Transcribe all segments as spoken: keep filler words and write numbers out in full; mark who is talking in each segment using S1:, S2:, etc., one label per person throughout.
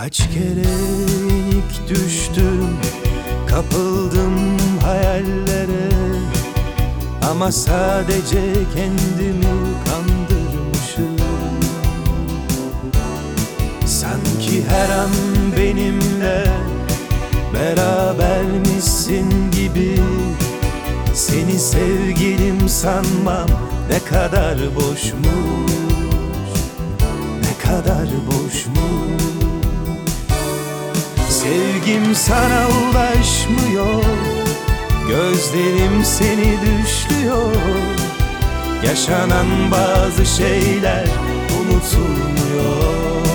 S1: Kaç kere yenik düştüm, kapıldım hayallere, ama sadece kendimi kandırmışım. Sanki her an benimle berabermişsin gibi, seni sevgilim sanmam ne kadar boşmuş, ne kadar boşmuş. Sevgim sana ulaşmıyor, gözlerim seni düşlüyor. Yaşanan bazı şeyler unutulmuyor.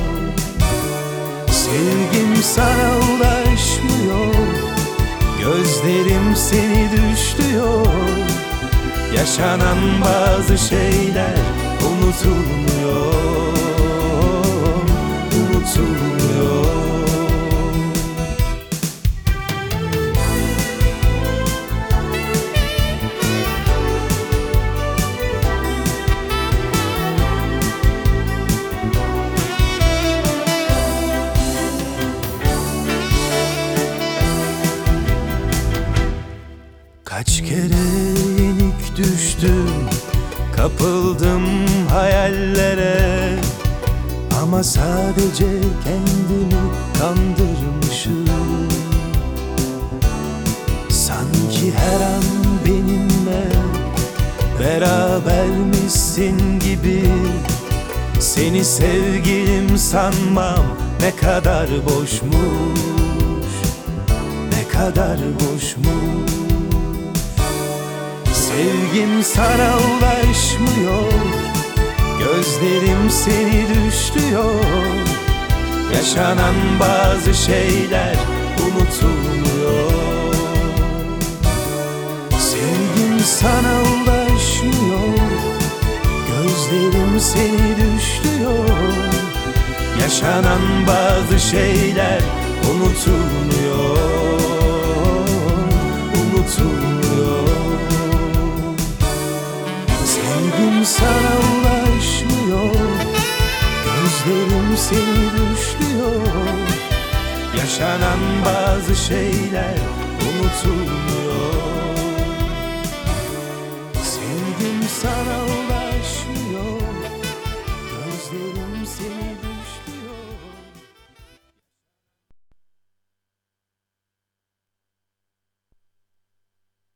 S1: Sevgim sana ulaşmıyor, gözlerim seni düşlüyor. Yaşanan bazı şeyler unutulmuyor, unutulmuyor. Kaç kere yenik düştüm, kapıldım hayallere, ama sadece kendimi kandırmışım. Sanki her an benimle berabermişsin gibi, seni sevgilim sanmam ne kadar boşmuş, ne kadar boşmuş. Sevgim sana ulaşmıyor, gözlerim seni düşlüyor. Yaşanan bazı şeyler unutulmuyor. Sevgim sana ulaşmıyor, gözlerim seni düşlüyor. Yaşanan bazı şeyler unutulmuyor, unutulmuyor. Sevgim sana ulaşmıyor, gözlerim seni düşlüyor. Yaşanan bazı şeyler unutulmuyor.